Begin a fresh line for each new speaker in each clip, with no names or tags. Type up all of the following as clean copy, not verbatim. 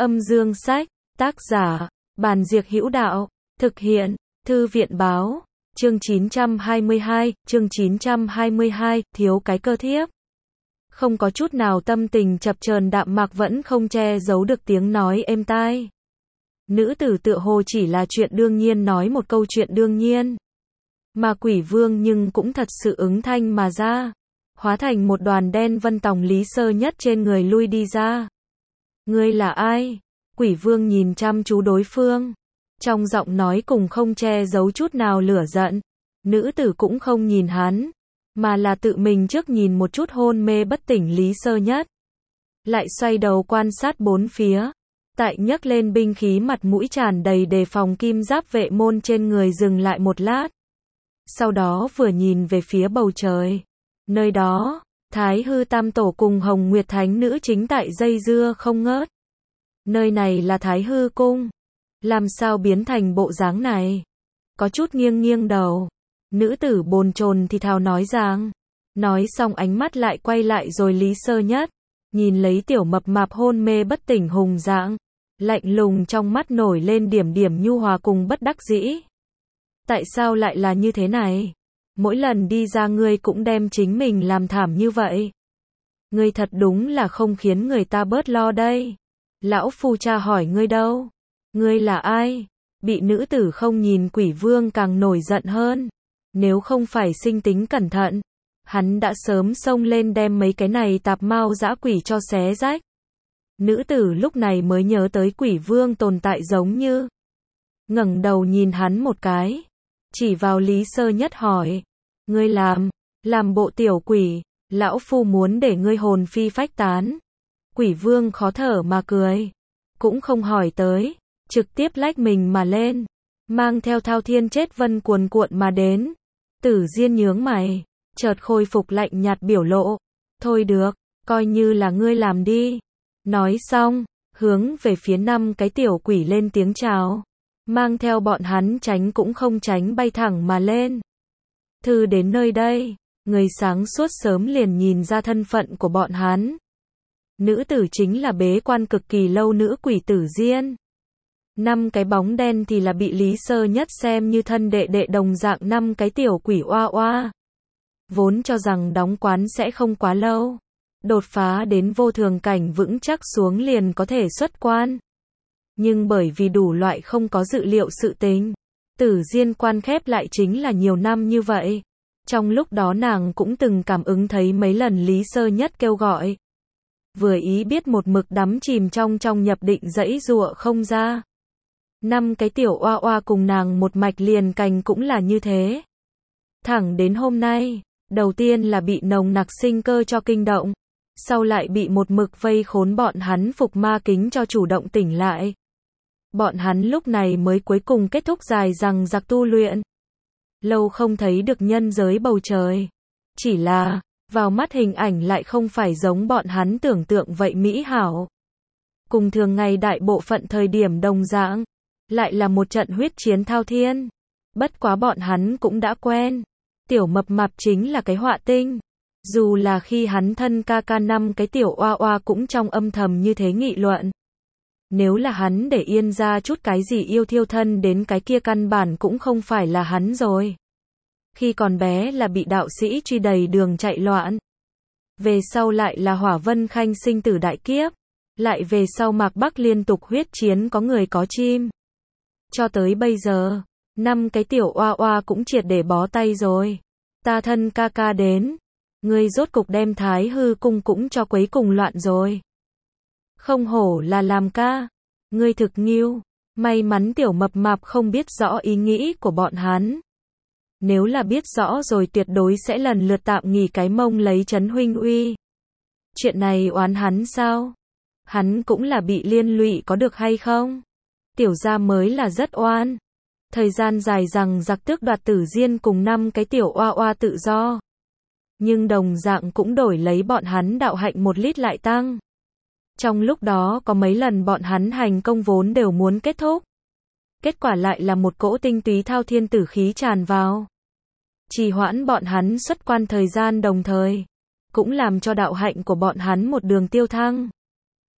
Âm dương sách, tác giả, Bàn Diệc Hữu Đạo, thực hiện, Thư viện báo, chương 922, thiếu cái cơ thiếp. Không có chút nào tâm tình chập chờn đạm mạc vẫn không che giấu được tiếng nói êm tai. Nữ tử tựa hồ chỉ là chuyện đương nhiên nói một câu chuyện đương nhiên. Mà Quỷ Vương nhưng cũng thật sự ứng thanh mà ra. Hóa thành một đoàn đen vân tòng Lý Sơ Nhất trên người lui đi ra. Ngươi là ai? Quỷ Vương nhìn chăm chú đối phương. Trong giọng nói cùng không che giấu chút nào lửa giận. Nữ tử cũng không nhìn hắn, mà là tự mình trước nhìn một chút hôn mê bất tỉnh Lý Sơ Nhất. Lại xoay đầu quan sát bốn phía. Tại nhấc lên binh khí mặt mũi tràn đầy đề phòng kim giáp vệ môn trên người dừng lại một lát. Sau đó vừa nhìn về phía bầu trời. Nơi đó, Thái Hư Tam Tổ cùng Hồng Nguyệt Thánh Nữ chính tại dây dưa không ngớt. Nơi này là Thái Hư Cung. Làm sao biến thành bộ dáng này? Có chút nghiêng nghiêng đầu. Nữ tử bồn chồn thì thào nói rằng. Nói xong ánh mắt lại quay lại rồi Lý Sơ Nhất. Nhìn lấy tiểu mập mạp hôn mê bất tỉnh hùng dạng. Lạnh lùng trong mắt nổi lên điểm điểm nhu hòa cùng bất đắc dĩ. Tại sao lại là như thế này? Mỗi lần đi ra ngươi cũng đem chính mình làm thảm như vậy. Ngươi thật đúng là không khiến người ta bớt lo đây. Lão phu cha hỏi ngươi đâu? Ngươi là ai? Bị nữ tử không nhìn Quỷ Vương càng nổi giận hơn. Nếu không phải sinh tính cẩn thận, hắn đã sớm xông lên đem mấy cái này tạp mao dã quỷ cho xé rách. Nữ tử lúc này mới nhớ tới Quỷ Vương tồn tại giống như. Ngẩng đầu nhìn hắn một cái. Chỉ vào Lý Sơ Nhất hỏi. Ngươi làm bộ tiểu quỷ, lão phu muốn để ngươi hồn phi phách tán. Quỷ Vương khó thở mà cười. Cũng không hỏi tới, trực tiếp lách mình mà lên. Mang theo thao thiên chết vân cuồn cuộn mà đến. Tử Diên nhướng mày, chợt khôi phục lạnh nhạt biểu lộ. Thôi được, coi như là ngươi làm đi. Nói xong, hướng về phía 5 cái tiểu quỷ lên tiếng chào. Mang theo bọn hắn tránh cũng không tránh bay thẳng mà lên. Thư đến nơi đây, người sáng suốt sớm liền nhìn ra thân phận của bọn hắn. Nữ tử chính là bế quan cực kỳ lâu nữ quỷ Tử Diên. 5 cái bóng đen thì là bị Lý Sơ Nhất xem như thân đệ đệ đồng dạng 5 cái tiểu quỷ oa oa. Vốn cho rằng đóng quán sẽ không quá lâu. Đột phá đến vô thường cảnh vững chắc xuống liền có thể xuất quan. Nhưng bởi vì đủ loại không có dự liệu sự tình, Tử Diên quan khép lại chính là nhiều năm như vậy. Trong lúc đó nàng cũng từng cảm ứng thấy mấy lần Lý Sơ Nhất kêu gọi. Vừa ý biết một mực đắm chìm trong nhập định dãy giụa không ra. 5 cái tiểu oa oa cùng nàng một mạch liền cành cũng là như thế. Thẳng đến hôm nay, đầu tiên là bị nồng nặc sinh cơ cho kinh động. Sau lại bị một mực vây khốn bọn hắn phục ma kính cho chủ động tỉnh lại. Bọn hắn lúc này mới cuối cùng kết thúc dài dằng dặc tu luyện. Lâu không thấy được nhân giới bầu trời. Chỉ là, vào mắt hình ảnh lại không phải giống bọn hắn tưởng tượng vậy mỹ hảo. Cùng thường ngày đại bộ phận thời điểm đồng dạng, lại là một trận huyết chiến thao thiên. Bất quá bọn hắn cũng đã quen. Tiểu mập mạp chính là cái họa tinh. Dù là khi hắn thân ca 5 cái tiểu oa oa cũng trong âm thầm như thế nghị luận. Nếu là hắn để yên ra chút cái gì yêu thiêu thân đến cái kia căn bản cũng không phải là hắn rồi. Khi còn bé là bị đạo sĩ truy đầy đường chạy loạn. Về sau lại là Hỏa Vân Khanh sinh tử đại kiếp. Lại về sau Mạc Bắc liên tục huyết chiến có người có chim. Cho tới bây giờ, 5 cái tiểu oa oa cũng triệt để bó tay rồi. Ta thân ca đến. Ngươi rốt cục đem Thái Hư Cung cũng cho quấy cùng loạn rồi. Không hổ là làm ca. Ngươi thực nghiêu. May mắn tiểu mập mạp không biết rõ ý nghĩ của bọn hắn. Nếu là biết rõ rồi tuyệt đối sẽ lần lượt tạm nghỉ cái mông lấy trấn huynh uy. Chuyện này oán hắn sao? Hắn cũng là bị liên lụy có được hay không? Tiểu gia mới là rất oan. Thời gian dài rằng giặc tước đoạt Tử Diên cùng 5 cái tiểu oa oa tự do. Nhưng đồng dạng cũng đổi lấy bọn hắn đạo hạnh 1 lít lại tăng. Trong lúc đó có mấy lần bọn hắn hành công vốn đều muốn kết thúc. Kết quả lại là một cỗ tinh túy thao thiên tử khí tràn vào. Trì hoãn bọn hắn xuất quan thời gian đồng thời. Cũng làm cho đạo hạnh của bọn hắn một đường tiêu thăng.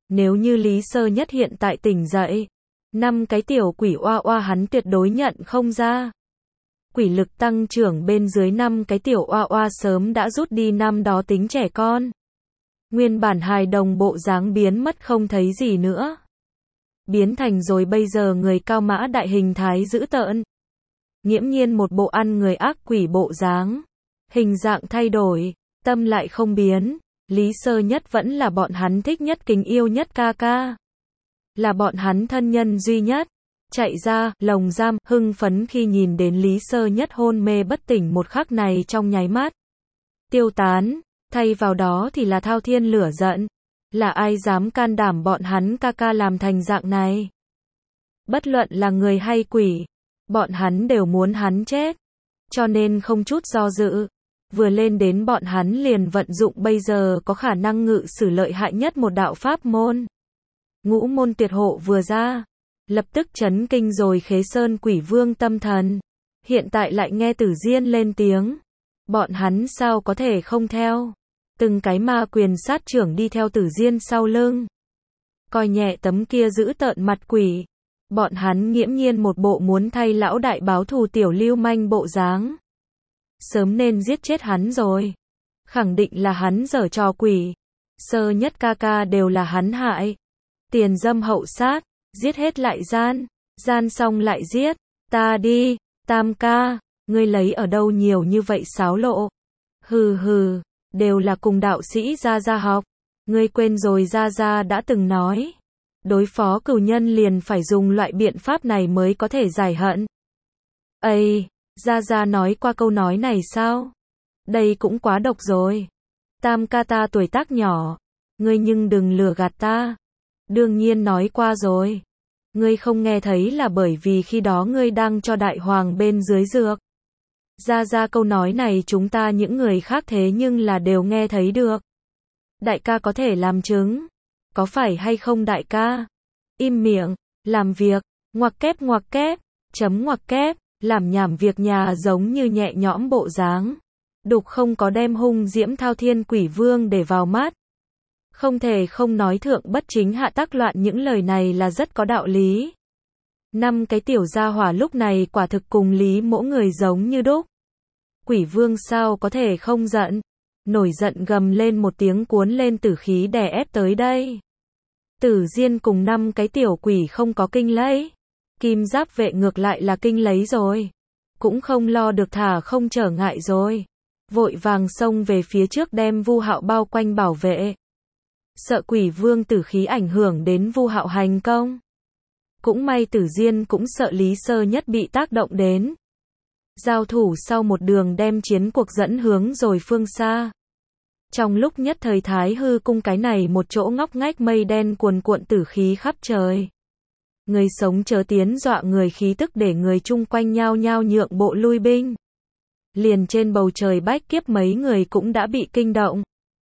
Nếu như Lý Sơ Nhất hiện tại tỉnh dậy, 5 cái tiểu quỷ oa oa hắn tuyệt đối nhận không ra. Quỷ lực tăng trưởng bên dưới 5 cái tiểu oa oa sớm đã rút đi năm đó tính trẻ con. Nguyên bản hài đồng bộ dáng biến mất không thấy gì nữa. Biến thành rồi bây giờ người cao mã đại hình thái dữ tợn. Nghiễm nhiên một bộ ăn người ác quỷ bộ dáng. Hình dạng thay đổi, tâm lại không biến. Lý Sơ Nhất vẫn là bọn hắn thích nhất kính yêu nhất ca ca. Là bọn hắn thân nhân duy nhất. Chạy ra, lồng giam, hưng phấn khi nhìn đến Lý Sơ Nhất hôn mê bất tỉnh một khắc này trong nháy mắt. Tiêu tán, thay vào đó thì là thao thiên lửa giận. Là ai dám can đảm bọn hắn ca ca làm thành dạng này? Bất luận là người hay quỷ, bọn hắn đều muốn hắn chết. Cho nên không chút do dự. Vừa lên đến bọn hắn liền vận dụng bây giờ có khả năng ngự sử lợi hại nhất một đạo pháp môn. Ngũ môn tuyệt hộ vừa ra, lập tức chấn kinh rồi Khế Sơn quỷ vương tâm thần. Hiện tại lại nghe Tử Diên lên tiếng. Bọn hắn sao có thể không theo. Từng cái ma quyền sát trưởng đi theo Tử Diên sau lưng. Coi nhẹ tấm kia giữ tợn mặt quỷ. Bọn hắn nghiễm nhiên một bộ muốn thay lão đại báo thù tiểu lưu manh bộ dáng. Sớm nên giết chết hắn rồi. Khẳng định là hắn giở trò quỷ. Sơ Nhất ca ca đều là hắn hại. Tiền dâm hậu sát, giết hết lại gian. Gian xong lại giết. Ta đi, Tam ca, ngươi lấy ở đâu nhiều như vậy sáo lộ. Hừ hừ, đều là cùng đạo sĩ Gia Gia học. Ngươi quên rồi Gia Gia đã từng nói. Đối phó cừu nhân liền phải dùng loại biện pháp này mới có thể giải hận. Ây, Gia Gia nói qua câu nói này sao? Đây cũng quá độc rồi. Tam ca ta tuổi tác nhỏ. Ngươi nhưng đừng lừa gạt ta. Đương nhiên nói qua rồi. Ngươi không nghe thấy là bởi vì khi đó ngươi đang cho đại hoàng bên dưới dược. Gia Gia câu nói này chúng ta những người khác thế nhưng là đều nghe thấy được. Đại ca có thể làm chứng. Có phải hay không đại ca? Im miệng, làm việc, ngoặc kép, chấm ngoặc kép, làm nhảm việc nhà giống như nhẹ nhõm bộ dáng. Đục không có đem hung diễm thao thiên quỷ vương để vào mắt. Không thể không nói thượng bất chính hạ tác loạn những lời này là rất có đạo lý. 5 cái tiểu gia hỏa lúc này quả thực cùng Lý Mỗ người giống như đúc. Quỷ vương sao có thể không giận. Nổi giận gầm lên một tiếng cuốn lên tử khí đè ép tới đây. Tử Diên cùng 5 cái tiểu quỷ không có kinh lấy. Kim giáp vệ ngược lại là kinh lấy rồi. Cũng không lo được thả không trở ngại rồi. Vội vàng xông về phía trước đem Vu Hạo bao quanh bảo vệ. Sợ quỷ vương tử khí ảnh hưởng đến Vu Hạo hành công. Cũng may Tử Diên cũng sợ Lý Sơ Nhất bị tác động đến. Giao thủ sau một đường đem chiến cuộc dẫn hướng rồi phương xa. Trong lúc nhất thời Thái Hư cung cái này một chỗ ngóc ngách mây đen cuồn cuộn tử khí khắp trời. Người sống chớ tiến dọa người khí tức để người chung quanh nhao nhao nhượng bộ lui binh. Liền trên bầu trời bách kiếp mấy người cũng đã bị kinh động.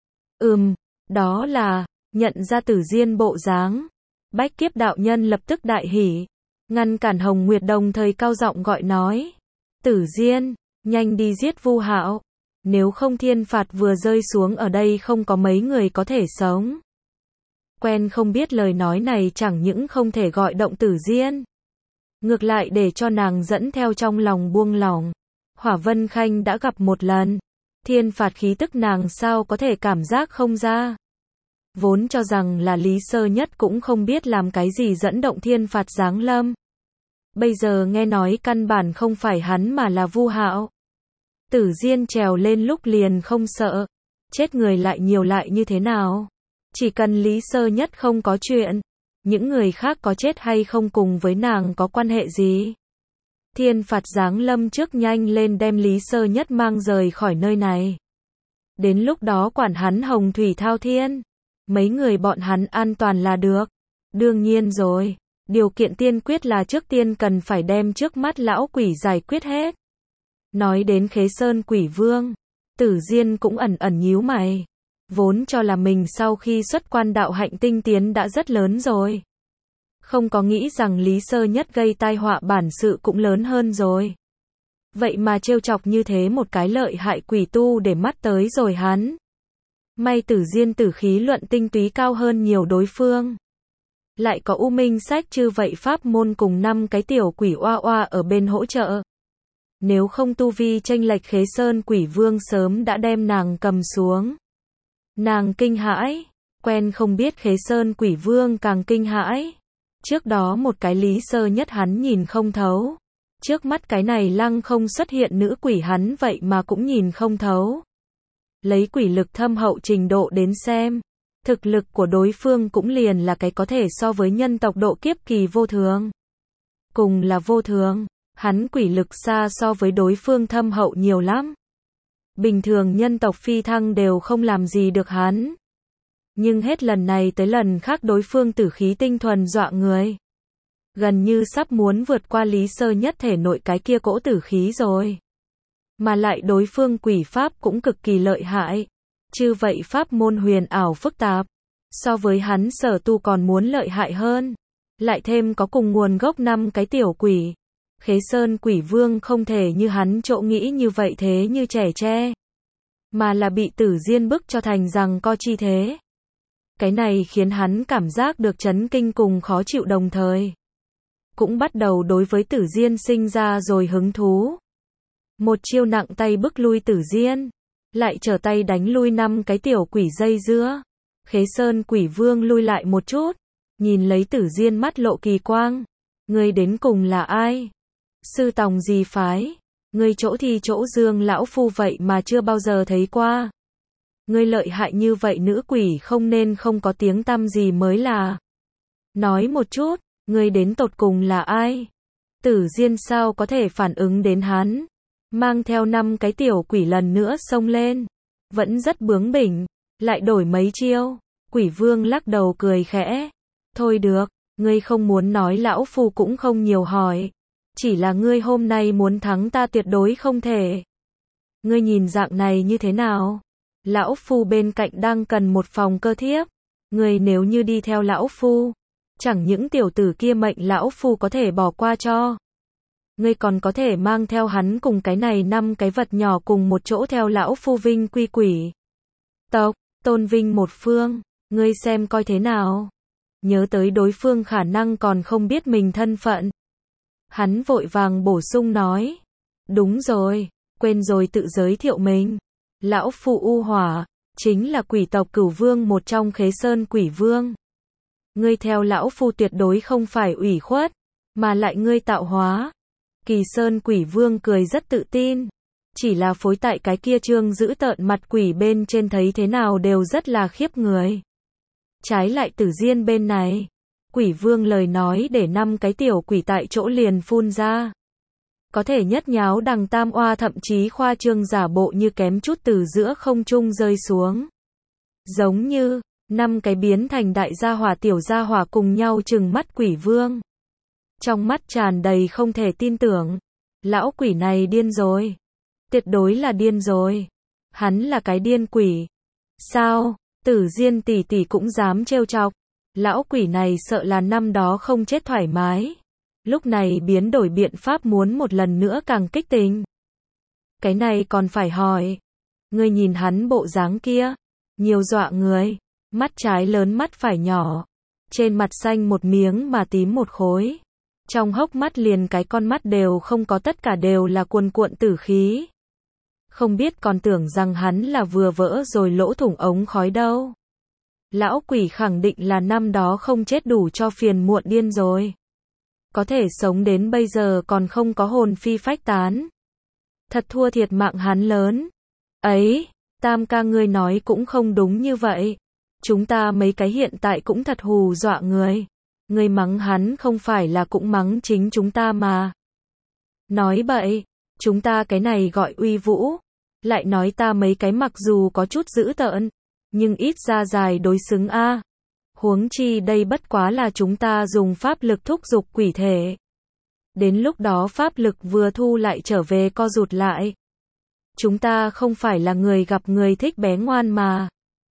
Đó là, nhận ra Tử Diên bộ dáng. Bách kiếp đạo nhân lập tức đại hỉ. Ngăn cản Hồng Nguyệt đồng thời cao giọng gọi nói. Tử Diên, nhanh đi giết Vu Hạo. Nếu không thiên phạt vừa rơi xuống ở đây không có mấy người có thể sống. Quen không biết lời nói này chẳng những không thể gọi động Tử Diên. Ngược lại để cho nàng dẫn theo trong lòng buông lỏng. Hỏa Vân Khanh đã gặp một lần. Thiên phạt khí tức nàng sao có thể cảm giác không ra. Vốn cho rằng là Lý Sơ Nhất cũng không biết làm cái gì dẫn động thiên phạt giáng lâm. Bây giờ nghe nói căn bản không phải hắn mà là Vu Hạo. Tử Diên trèo lên lúc liền không sợ. Chết người lại nhiều lại như thế nào? Chỉ cần Lý Sơ Nhất không có chuyện. Những người khác có chết hay không cùng với nàng có quan hệ gì? Thiên phạt giáng lâm trước nhanh lên đem Lý Sơ Nhất mang rời khỏi nơi này. Đến lúc đó quản hắn hồng thủy thao thiên. Mấy người bọn hắn an toàn là được. Đương nhiên rồi. Điều kiện tiên quyết là trước tiên cần phải đem trước mắt lão quỷ giải quyết hết. Nói đến Khế Sơn quỷ vương. Tử Diên cũng ẩn ẩn nhíu mày. Vốn cho là mình sau khi xuất quan đạo hạnh tinh tiến đã rất lớn rồi. Không có nghĩ rằng Lý Sơ Nhất gây tai họa bản sự cũng lớn hơn rồi. Vậy mà trêu chọc như thế một cái lợi hại quỷ tu để mắt tới rồi hắn. May Tử Diên tử khí luận tinh túy cao hơn nhiều đối phương. Lại có U Minh Sách Chư vậy pháp môn cùng 5 cái tiểu quỷ oa oa ở bên hỗ trợ. Nếu không tu vi chênh lệch Khế Sơn Quỷ Vương sớm đã đem nàng cầm xuống. Nàng kinh hãi, quen không biết Khế Sơn Quỷ Vương càng kinh hãi. Trước đó một cái Lý Sơ Nhất hắn nhìn không thấu. Trước mắt cái này lăng không xuất hiện nữ quỷ hắn vậy mà cũng nhìn không thấu. Lấy quỷ lực thâm hậu trình độ đến xem, thực lực của đối phương cũng liền là cái có thể so với nhân tộc độ kiếp kỳ vô thường. Cùng là vô thường, hắn quỷ lực xa so với đối phương thâm hậu nhiều lắm. Bình thường nhân tộc phi thăng đều không làm gì được hắn. Nhưng hết lần này tới lần khác đối phương tử khí tinh thuần dọa người. Gần như sắp muốn vượt qua Lý Sơ Nhất thể nội cái kia cỗ tử khí rồi. Mà lại đối phương quỷ pháp cũng cực kỳ lợi hại. Chứ vậy pháp môn huyền ảo phức tạp. So với hắn sở tu còn muốn lợi hại hơn. Lại thêm có cùng nguồn gốc 5 cái tiểu quỷ. Khế Sơn Quỷ Vương không thể như hắn chỗ nghĩ như vậy thế như trẻ tre. Mà là bị Tử Diên bức cho thành rằng co chi thế. Cái này khiến hắn cảm giác được chấn kinh cùng khó chịu đồng thời. Cũng bắt đầu đối với Tử Diên sinh ra rồi hứng thú. Một chiêu nặng tay bức lui Tử Diên. Lại trở tay đánh lui 5 cái tiểu quỷ dây dưa. Khế Sơn Quỷ Vương lui lại một chút. Nhìn lấy Tử Diên mắt lộ kỳ quang. Ngươi đến cùng là ai? Sư tòng gì phái? Ngươi chỗ thì chỗ Dương lão phu vậy mà chưa bao giờ thấy qua. Ngươi lợi hại như vậy nữ quỷ không nên không có tiếng tăm gì mới là. Nói một chút, ngươi đến tột cùng là ai? Tử Diên sao có thể phản ứng đến hắn? Mang theo 5 cái tiểu quỷ lần nữa xông lên. Vẫn rất bướng bỉnh, lại đổi mấy chiêu. Quỷ Vương lắc đầu cười khẽ. Thôi được, ngươi không muốn nói lão phu cũng không nhiều hỏi. Chỉ là ngươi hôm nay muốn thắng ta tuyệt đối không thể. Ngươi nhìn dạng này như thế nào? Lão phu bên cạnh đang cần một phòng cơ thiếp. Ngươi nếu như đi theo lão phu, chẳng những tiểu tử kia mệnh lão phu có thể bỏ qua cho. Ngươi còn có thể mang theo hắn cùng cái này 5 cái vật nhỏ cùng một chỗ theo lão phu vinh quy quỷ tộc, tôn vinh một phương. Ngươi xem coi thế nào? Nhớ tới đối phương khả năng còn không biết mình thân phận. Hắn vội vàng bổ sung nói. Đúng rồi, quên rồi tự giới thiệu mình. Lão phu U Hỏa, chính là quỷ tộc Cửu Vương một trong Khế Sơn Quỷ Vương. Ngươi theo lão phu tuyệt đối không phải ủy khuất, mà lại ngươi tạo hóa. Kỳ Sơn Quỷ Vương cười rất tự tin. Chỉ là phối tại cái kia trương giữ tợn mặt quỷ bên trên thấy thế nào đều rất là khiếp người. Trái lại Tử Diên bên này. Quỷ Vương lời nói để 5 cái tiểu quỷ tại chỗ liền phun ra. Có thể nhất nháo đằng tam oa thậm chí khoa trương giả bộ như kém chút từ giữa không trung rơi xuống. Giống như, 5 cái biến thành đại gia hỏa tiểu gia hỏa cùng nhau trừng mắt Quỷ Vương. Trong mắt tràn đầy không thể tin tưởng. Lão quỷ này điên rồi. Tuyệt đối là điên rồi. Hắn là cái điên quỷ. Sao, Tử Diên tỷ tỷ cũng dám trêu chọc. Lão quỷ này sợ là năm đó không chết thoải mái. Lúc này biến đổi biện pháp muốn một lần nữa càng kích tình. Cái này còn phải hỏi. Ngươi nhìn hắn bộ dáng kia. Nhiều dọa người. Mắt trái lớn mắt phải nhỏ. Trên mặt xanh một miếng mà tím một khối. Trong hốc mắt liền cái con mắt đều không có tất cả đều là cuồn cuộn tử khí. Không biết còn tưởng rằng hắn là vừa vỡ rồi lỗ thủng ống khói đâu. Lão quỷ khẳng định là năm đó không chết đủ cho phiền muộn điên rồi. Có thể sống đến bây giờ còn không có hồn phi phách tán. Thật thua thiệt mạng hắn lớn. Ấy, Tam ca ngươi nói cũng không đúng như vậy. Chúng ta mấy cái hiện tại cũng thật hù dọa người. Ngươi mắng hắn không phải là cũng mắng chính chúng ta mà. Nói bậy, chúng ta cái này gọi uy vũ. Lại nói ta mấy cái mặc dù có chút dữ tợn, nhưng ít ra dài đối xứng a. Huống chi đây bất quá là chúng ta dùng pháp lực thúc giục quỷ thể. Đến lúc đó pháp lực vừa thu lại trở về co rụt lại. Chúng ta không phải là người gặp người thích bé ngoan mà.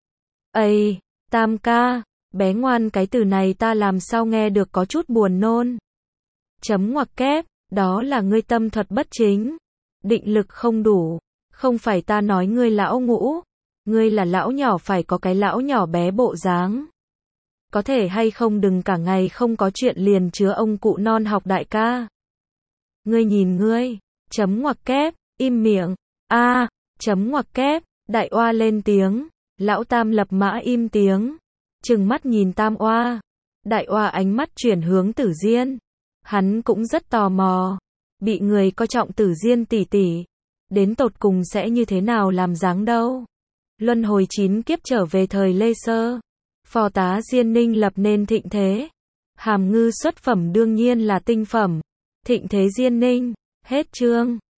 Ây, Tam ca, bé ngoan cái từ này ta làm sao nghe được có chút buồn nôn. Chấm ngoặc kép, đó là ngươi tâm thuật bất chính. Định lực không đủ. Không phải ta nói ngươi lão ngũ. Ngươi là lão nhỏ phải có cái lão nhỏ bé bộ dáng. có thể hay không đừng cả ngày không có chuyện liền chứa ông cụ non học đại ca. Ngươi nhìn ngươi, chấm ngoặc kép, im miệng, chấm ngoặc kép, đại oa lên tiếng, lão tam lập mã im tiếng, trừng mắt nhìn tam oa, đại oa ánh mắt chuyển hướng Tử Diên, hắn cũng rất tò mò, bị người coi trọng Tử Diên tỷ tỷ, đến tột cùng sẽ như thế nào làm dáng đâu. Luân hồi 9 kiếp trở về thời Lê Sơ, phò tá Diên Ninh lập nên thịnh thế, hàm ngư xuất phẩm đương nhiên là tinh phẩm, thịnh thế Diên Ninh, hết chương.